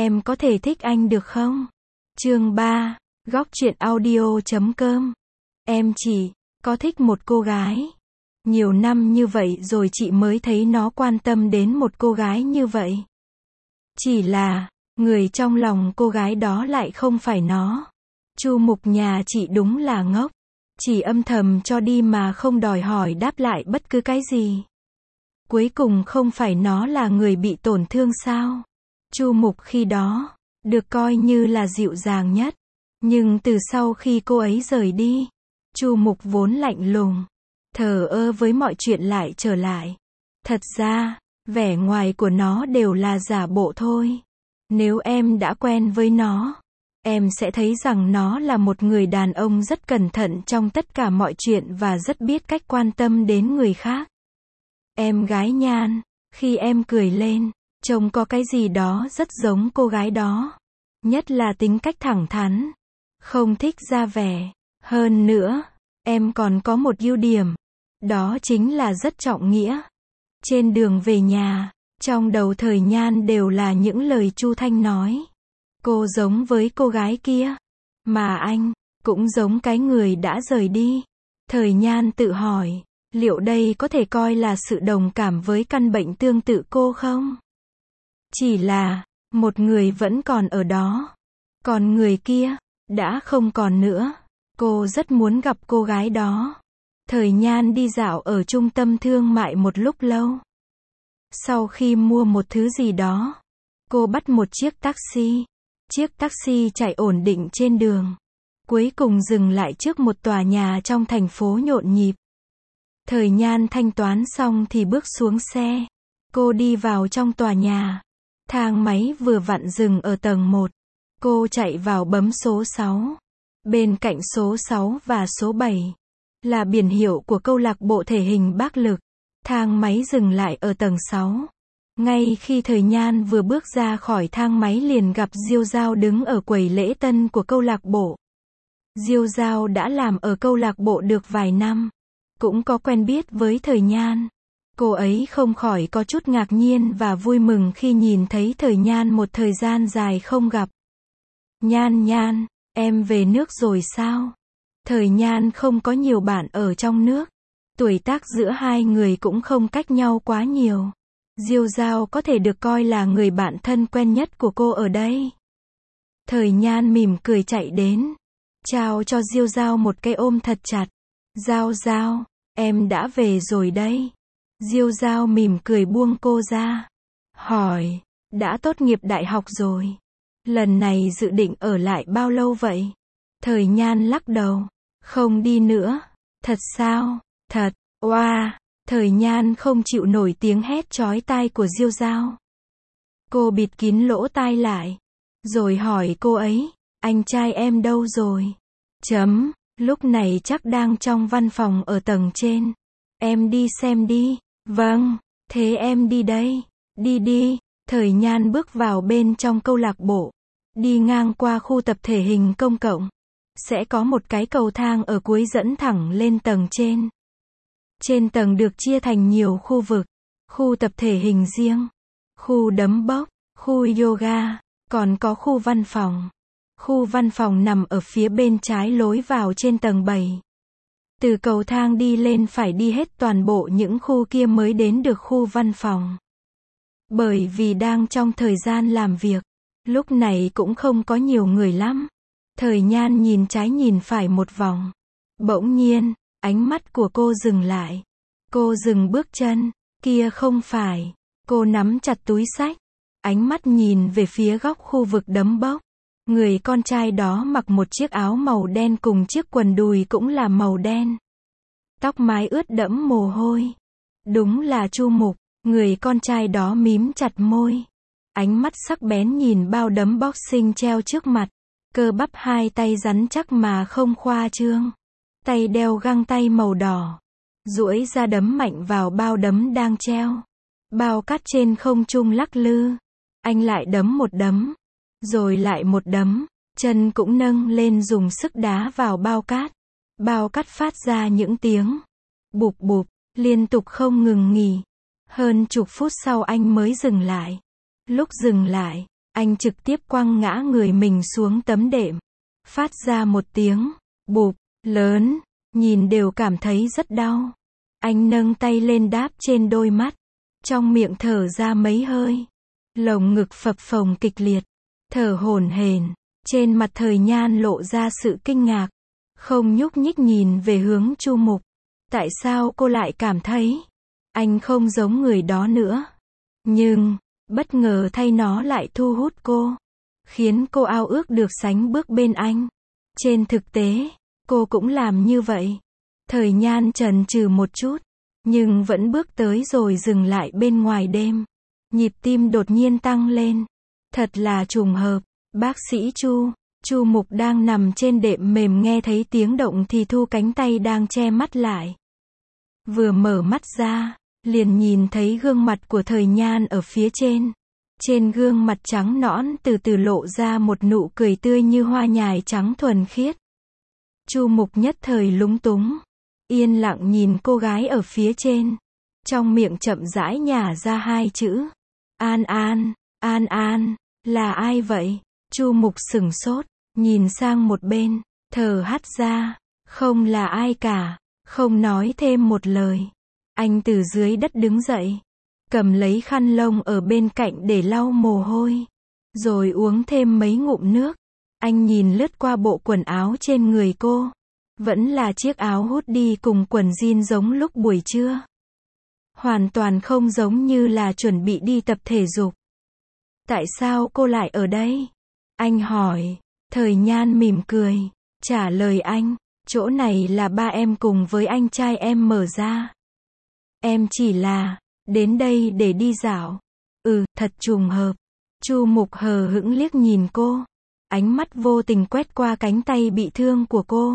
Em có thể thích anh được không? Chương 3, góc truyện audio.com. Em chỉ có thích một cô gái. Nhiều năm như vậy rồi chị mới thấy nó quan tâm đến một cô gái như vậy. Chỉ là, người trong lòng cô gái đó lại không phải nó. Chu Mục nhà chị đúng là ngốc. Chỉ âm thầm cho đi mà không đòi hỏi đáp lại bất cứ cái gì. Cuối cùng không phải nó là người bị tổn thương sao? Chu Mục khi đó, được coi như là dịu dàng nhất. Nhưng từ sau khi cô ấy rời đi, Chu Mục vốn lạnh lùng, thờ ơ với mọi chuyện lại trở lại. Thật ra, vẻ ngoài của nó đều là giả bộ thôi. Nếu em đã quen với nó, em sẽ thấy rằng nó là một người đàn ông rất cẩn thận trong tất cả mọi chuyện và rất biết cách quan tâm đến người khác. Em gái Nhan, khi em cười lên, trông có cái gì đó rất giống cô gái đó. Nhất là tính cách thẳng thắn, không thích ra vẻ. Hơn nữa, em còn có một ưu điểm, đó chính là rất trọng nghĩa. Trên đường về nhà, trong đầu Thời Nhan đều là những lời Chu Thanh nói. Cô giống với cô gái kia, mà anh cũng giống cái người đã rời đi. Thời Nhan tự hỏi, liệu đây có thể coi là sự đồng cảm với căn bệnh tương tự cô không? Chỉ là, một người vẫn còn ở đó, còn người kia đã không còn nữa. Cô rất muốn gặp cô gái đó. Thời Nhan đi dạo ở trung tâm thương mại một lúc lâu. Sau khi mua một thứ gì đó, cô bắt một chiếc taxi. Chiếc taxi chạy ổn định trên đường. Cuối cùng dừng lại trước một tòa nhà trong thành phố nhộn nhịp. Thời Nhan thanh toán xong thì bước xuống xe. Cô đi vào trong tòa nhà. Thang máy vừa vặn dừng ở tầng 1. Cô chạy vào bấm số 6. Bên cạnh số 6 và số 7 là biển hiệu của câu lạc bộ thể hình Bác Lực. Thang máy dừng lại ở tầng 6. Ngay khi Thời Nhan vừa bước ra khỏi thang máy liền gặp Diêu Giao đứng ở quầy lễ tân của câu lạc bộ. Diêu Giao đã làm ở câu lạc bộ được vài năm, cũng có quen biết với Thời Nhan. Cô ấy không khỏi có chút ngạc nhiên và vui mừng khi nhìn thấy Thời Nhan một thời gian dài không gặp. Nhan Nhan, em về nước rồi sao? Thời Nhan không có nhiều bạn ở trong nước. Tuổi tác giữa hai người cũng không cách nhau quá nhiều. Diêu Giao có thể được coi là người bạn thân quen nhất của cô ở đây. Thời Nhan mỉm cười chạy đến, trao cho Diêu Giao một cái ôm thật chặt. Giao Giao, em đã về rồi đấy. Diêu Giao mỉm cười buông cô ra. Hỏi, đã tốt nghiệp đại học rồi. Lần này dự định ở lại bao lâu vậy? Thời Nhan lắc đầu. Không đi nữa. Thật sao? Thật. Oa. Thời Nhan không chịu nổi tiếng hét chói tai của Diêu Giao. Cô bịt kín lỗ tai lại. Rồi hỏi cô ấy, anh trai em đâu rồi? Lúc này chắc đang trong văn phòng ở tầng trên. Em đi xem đi. Vâng, thế em đi đây. Đi đi. Thời Nhan bước vào bên trong câu lạc bộ. Đi ngang qua khu tập thể hình công cộng. Sẽ có một cái cầu thang ở cuối dẫn thẳng lên tầng trên. Trên tầng được chia thành nhiều khu vực. Khu tập thể hình riêng, khu đấm bốc, khu yoga, còn có khu văn phòng. Khu văn phòng nằm ở phía bên trái lối vào trên tầng 7. Từ cầu thang đi lên phải đi hết toàn bộ những khu kia mới đến được khu văn phòng. Bởi vì đang trong thời gian làm việc, lúc này cũng không có nhiều người lắm. Thời Nhan nhìn trái nhìn phải một vòng. Bỗng nhiên, ánh mắt của cô dừng lại. Cô dừng bước chân. Kia không phải. Cô nắm chặt túi xách. Ánh mắt nhìn về phía góc khu vực đấm bốc. Người con trai đó mặc một chiếc áo màu đen cùng chiếc quần đùi cũng là màu đen. Tóc mái ướt đẫm mồ hôi. Đúng là Chu Mục. Người con trai đó mím chặt môi. Ánh mắt sắc bén nhìn bao đấm boxing treo trước mặt. Cơ bắp hai tay rắn chắc mà không khoa trương. Tay đeo găng tay màu đỏ. Duỗi ra đấm mạnh vào bao đấm đang treo. Bao cát trên không trung lắc lư. Anh lại đấm một đấm. Rồi lại một đấm. Chân cũng nâng lên dùng sức đá vào bao cát. Bao cát phát ra những tiếng bụp bụp, liên tục không ngừng nghỉ. Hơn chục phút sau anh mới dừng lại. Lúc dừng lại, Anh trực tiếp quăng ngã người mình xuống tấm đệm. Phát ra một tiếng bụp lớn, nhìn đều cảm thấy rất đau. Anh nâng tay lên đáp trên đôi mắt, trong miệng thở ra mấy hơi. Lồng ngực phập phồng kịch liệt, thở hổn hển. Trên mặt Thời Nhan lộ ra sự kinh ngạc, không nhúc nhích nhìn về hướng Chu Mục. Tại sao cô lại cảm thấy anh không giống người đó nữa? Nhưng, bất ngờ thay nó lại thu hút cô, khiến cô ao ước được sánh bước bên anh. Trên thực tế, cô cũng làm như vậy. Thời Nhan chần chừ một chút, nhưng vẫn bước tới rồi dừng lại bên ngoài đêm. Nhịp tim đột nhiên tăng lên. Thật là trùng hợp. Bác sĩ Chu Mục đang nằm trên đệm mềm nghe thấy tiếng động thì thu cánh tay đang che mắt lại. Vừa mở mắt ra, liền nhìn thấy gương mặt của Thời Nhan ở phía trên. Trên gương mặt trắng nõn từ từ lộ ra một nụ cười tươi như hoa nhài trắng thuần khiết. Chu Mục nhất thời lúng túng, yên lặng nhìn cô gái ở phía trên. Trong miệng chậm rãi nhả ra hai chữ. An An, An An, là ai vậy? Chu Mục sửng sốt, nhìn sang một bên, thở hắt ra, không là ai cả, không nói thêm một lời. Anh từ dưới đất đứng dậy, cầm lấy khăn lông ở bên cạnh để lau mồ hôi, rồi uống thêm mấy ngụm nước. Anh nhìn lướt qua bộ quần áo trên người cô, vẫn là chiếc áo hoodie cùng quần jean giống lúc buổi trưa. Hoàn toàn không giống như là chuẩn bị đi tập thể dục. Tại sao cô lại ở đây? Anh hỏi. Thời Nhan mỉm cười, trả lời anh, chỗ này là ba em cùng với anh trai em mở ra. Em chỉ là đến đây để đi dạo. Thật trùng hợp. Chu Mục hờ hững liếc nhìn cô, ánh mắt vô tình quét qua cánh tay bị thương của cô.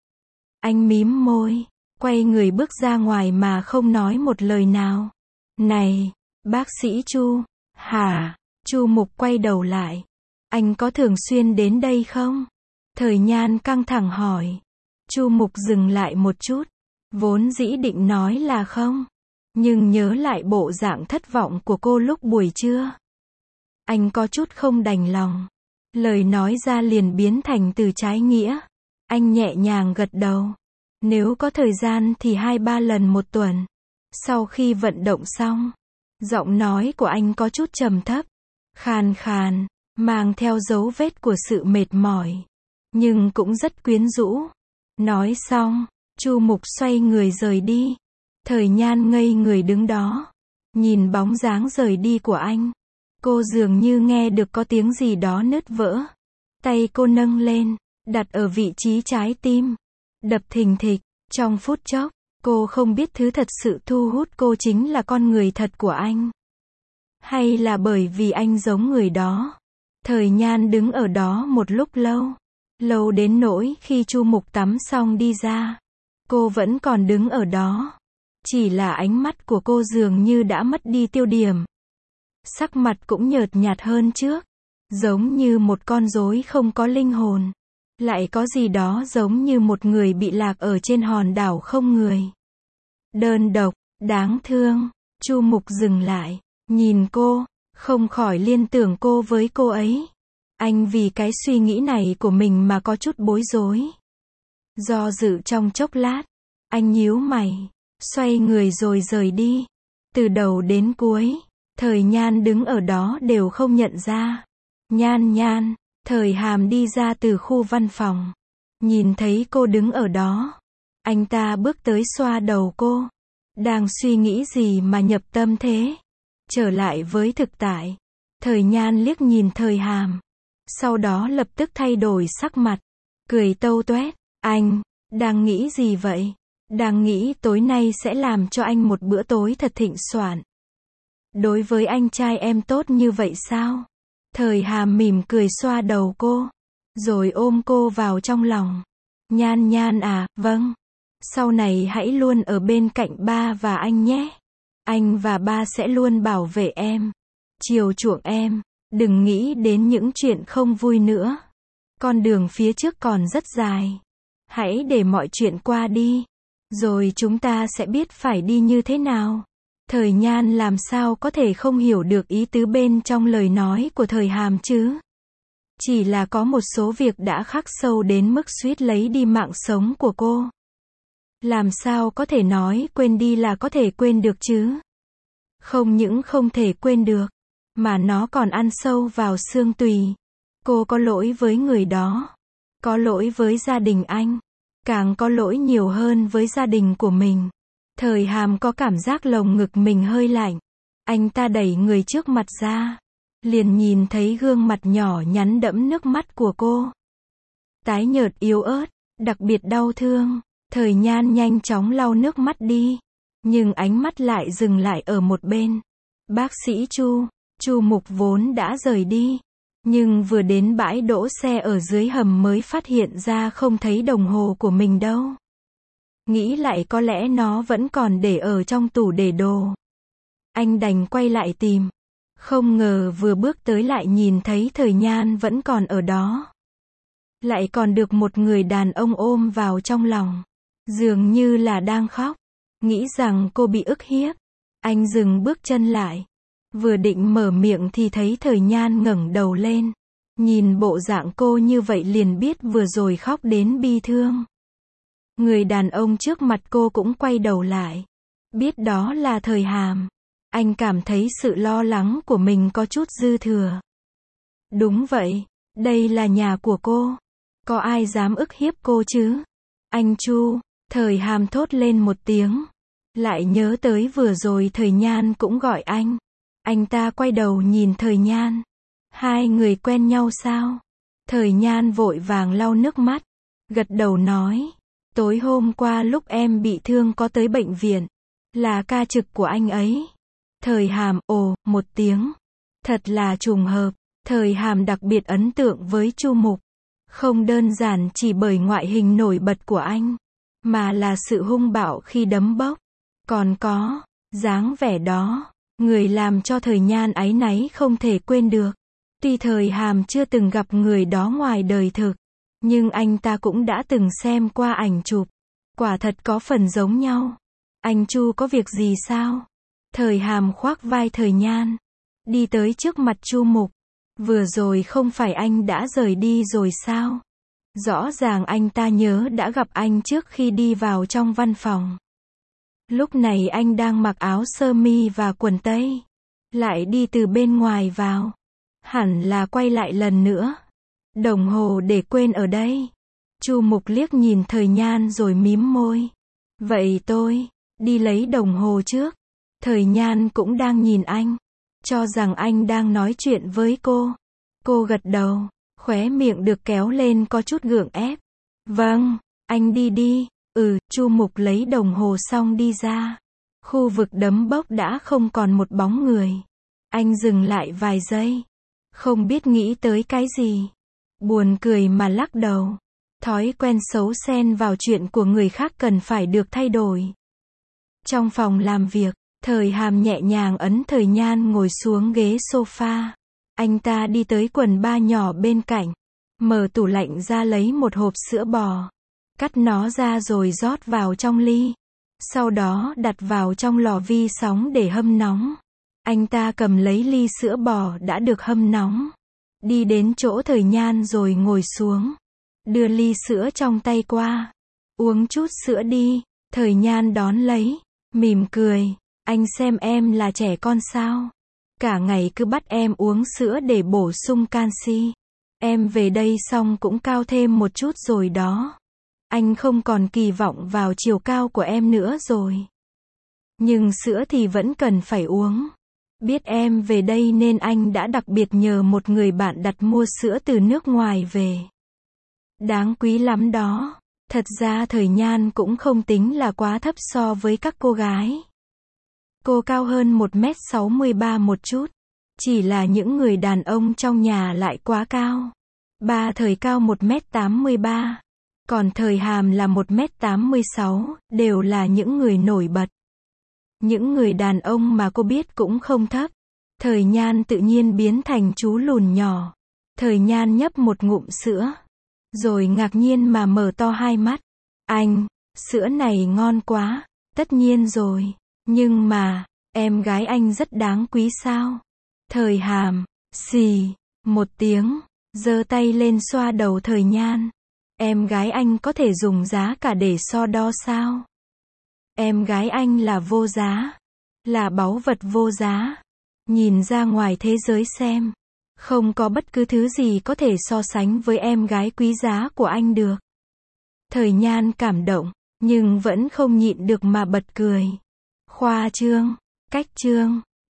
Anh mím môi, quay người bước ra ngoài mà không nói một lời nào. Này, bác sĩ Chu. Hả? Chu Mục quay đầu lại. Anh có thường xuyên đến đây không? Thời Nhan căng thẳng hỏi. Chu Mục dừng lại một chút, vốn dĩ định nói là không, nhưng nhớ lại bộ dạng thất vọng của cô lúc buổi trưa. Anh có chút không đành lòng. Lời nói ra liền biến thành từ trái nghĩa. Anh nhẹ nhàng gật đầu. Nếu có thời gian thì 2-3 lần một tuần. Sau khi vận động xong, giọng nói của anh có chút trầm thấp, khàn khàn, mang theo dấu vết của sự mệt mỏi, nhưng cũng rất quyến rũ. Nói xong, Chu Mục xoay người rời đi. Thời Nhan ngây người đứng đó, nhìn bóng dáng rời đi của anh. Cô dường như nghe được có tiếng gì đó nứt vỡ. Tay cô nâng lên, đặt ở vị trí trái tim, đập thình thịch. Trong phút chốc, cô không biết thứ thật sự thu hút cô chính là con người thật của anh, hay là bởi vì anh giống người đó. Thời Nhan đứng ở đó một lúc lâu, lâu đến nỗi khi Chu Mục tắm xong đi ra, cô vẫn còn đứng ở đó. Chỉ là ánh mắt của cô dường như đã mất đi tiêu điểm. Sắc mặt cũng nhợt nhạt hơn trước, giống như một con rối không có linh hồn. Lại có gì đó giống như một người bị lạc ở trên hòn đảo không người. Đơn độc, đáng thương. Chu Mục dừng lại, nhìn cô, không khỏi liên tưởng cô với cô ấy. Anh vì cái suy nghĩ này của mình mà có chút bối rối. Do dự trong chốc lát, anh nhíu mày, xoay người rồi rời đi. Từ đầu đến cuối, Thời Nhan đứng ở đó đều không nhận ra. Nhan Nhan, Thời Hàm đi ra từ khu văn phòng, nhìn thấy cô đứng ở đó. Anh ta bước tới xoa đầu cô. Đang suy nghĩ gì mà nhập tâm thế? Trở lại với thực tại. Thời Nhan liếc nhìn Thời Hàm, sau đó lập tức thay đổi sắc mặt, cười tâu tuét. Anh, đang nghĩ gì vậy? Đang nghĩ tối nay sẽ làm cho anh một bữa tối thật thịnh soạn. Đối với anh trai em tốt như vậy sao? Thời Hàm mỉm cười xoa đầu cô, rồi ôm cô vào trong lòng. Nhan Nhan à, vâng. Sau này hãy luôn ở bên cạnh ba và anh nhé. Anh và ba sẽ luôn bảo vệ em, chiều chuộng em. Đừng nghĩ đến những chuyện không vui nữa. Con đường phía trước còn rất dài. Hãy để mọi chuyện qua đi, rồi chúng ta sẽ biết phải đi như thế nào. Thời Nhan làm sao có thể không hiểu được ý tứ bên trong lời nói của Thời Hàm chứ? Chỉ là có một số việc đã khắc sâu đến mức suýt lấy đi mạng sống của cô. Làm sao có thể nói quên đi là có thể quên được chứ? Không những không thể quên được, mà nó còn ăn sâu vào xương tủy. Cô có lỗi với người đó, có lỗi với gia đình anh, càng có lỗi nhiều hơn với gia đình của mình. Thời Hàm có cảm giác lồng ngực mình hơi lạnh. Anh ta đẩy người trước mặt ra, liền nhìn thấy gương mặt nhỏ nhắn đẫm nước mắt của cô. Tái nhợt yếu ớt, đặc biệt đau thương. Thời Nhan nhanh chóng lau nước mắt đi, nhưng ánh mắt lại dừng lại ở một bên. Bác sĩ Chu Mục vốn đã rời đi, nhưng vừa đến bãi đỗ xe ở dưới hầm mới phát hiện ra không thấy đồng hồ của mình đâu. Nghĩ lại có lẽ nó vẫn còn để ở trong tủ để đồ. Anh đành quay lại tìm. Không ngờ vừa bước tới lại nhìn thấy Thời Nhan vẫn còn ở đó. Lại còn được một người đàn ông ôm vào trong lòng. Dường như là đang khóc. Nghĩ rằng cô bị ức hiếp. Anh dừng bước chân lại. Vừa định mở miệng thì thấy Thời Nhan ngẩng đầu lên. Nhìn bộ dạng cô như vậy liền biết vừa rồi khóc đến bi thương. Người đàn ông trước mặt cô cũng quay đầu lại. Biết đó là Thời Hàm. Anh cảm thấy sự lo lắng của mình có chút dư thừa. Đúng vậy, đây là nhà của cô. Có ai dám ức hiếp cô chứ? Anh Chu, Thời Hàm thốt lên một tiếng. Lại nhớ tới vừa rồi Thời Nhan cũng gọi anh. Anh ta quay đầu nhìn Thời Nhan. Hai người quen nhau sao? Thời Nhan vội vàng lau nước mắt. Gật đầu nói. Tối hôm qua lúc em bị thương có tới bệnh viện. Là ca trực của anh ấy. Thời Hàm ồ một tiếng. Thật là trùng hợp. Thời Hàm đặc biệt ấn tượng với Chu Mục. Không đơn giản chỉ bởi ngoại hình nổi bật của anh, mà là sự hung bạo khi đấm bốc. Còn có dáng vẻ đó, người làm cho Thời Nhan áy náy không thể quên được. Tuy Thời Hàm chưa từng gặp người đó ngoài đời thực, nhưng anh ta cũng đã từng xem qua ảnh chụp. Quả thật có phần giống nhau. Anh Chu có việc gì sao? Thời Hàm khoác vai Thời Nhan, đi tới trước mặt Chu Mục. Vừa rồi không phải anh đã rời đi rồi sao? Rõ ràng anh ta nhớ đã gặp anh trước khi đi vào trong văn phòng. Lúc này anh đang mặc áo sơ mi và quần tây, lại đi từ bên ngoài vào. Hẳn là quay lại lần nữa. Đồng hồ để quên ở đây. Chu Mục liếc nhìn Thời Nhan rồi mím môi. Vậy tôi đi lấy đồng hồ trước. Thời Nhan cũng đang nhìn anh, cho rằng anh đang nói chuyện với cô. Cô gật đầu, khóe miệng được kéo lên có chút gượng ép. Vâng, anh đi đi. Chu Mục lấy đồng hồ xong đi ra. Khu vực đấm bốc đã không còn một bóng người. Anh dừng lại vài giây, không biết nghĩ tới cái gì. Buồn cười mà lắc đầu. Thói quen xấu xen vào chuyện của người khác cần phải được thay đổi. Trong phòng làm việc, Thời Hàm nhẹ nhàng ấn Thời Nhan ngồi xuống ghế sofa. Anh ta đi tới quần ba nhỏ bên cạnh, mở tủ lạnh ra lấy một hộp sữa bò, cắt nó ra rồi rót vào trong ly. Sau đó đặt vào trong lò vi sóng để hâm nóng. Anh ta cầm lấy ly sữa bò đã được hâm nóng, đi đến chỗ Thời Nhan rồi ngồi xuống, đưa ly sữa trong tay qua. Uống chút sữa đi. Thời Nhan đón lấy, mỉm cười. Anh xem em là trẻ con sao? Cả ngày cứ bắt em uống sữa để bổ sung canxi. Em về đây xong cũng cao thêm một chút rồi đó. Anh không còn kỳ vọng vào chiều cao của em nữa rồi. Nhưng sữa thì vẫn cần phải uống. Biết em về đây nên anh đã đặc biệt nhờ một người bạn đặt mua sữa từ nước ngoài về. Đáng quý lắm đó. Thật ra Thời Nhan cũng không tính là quá thấp so với các cô gái. Cô cao hơn 1m63 một chút. Chỉ là những người đàn ông trong nhà lại quá cao. Ba Thời cao 1m83. Còn Thời Hàm là 1m86, đều là những người nổi bật. Những người đàn ông mà cô biết cũng không thấp. Thời Nhan tự nhiên biến thành chú lùn nhỏ. Thời Nhan nhấp một ngụm sữa, rồi ngạc nhiên mà mở to hai mắt. Anh, sữa này ngon quá. Tất nhiên rồi. Nhưng mà, Em gái anh rất đáng quý sao? Thời Hàm, xì, một tiếng, giơ tay lên xoa đầu Thời Nhan. Em gái anh có thể dùng giá cả để so đo sao? Em gái anh là vô giá, là báu vật vô giá. Nhìn ra ngoài thế giới xem, không có bất cứ thứ gì có thể so sánh với em gái quý giá của anh được. Thời Nhan cảm động, nhưng vẫn không nhịn được mà bật cười. Khoa trương, cách trương.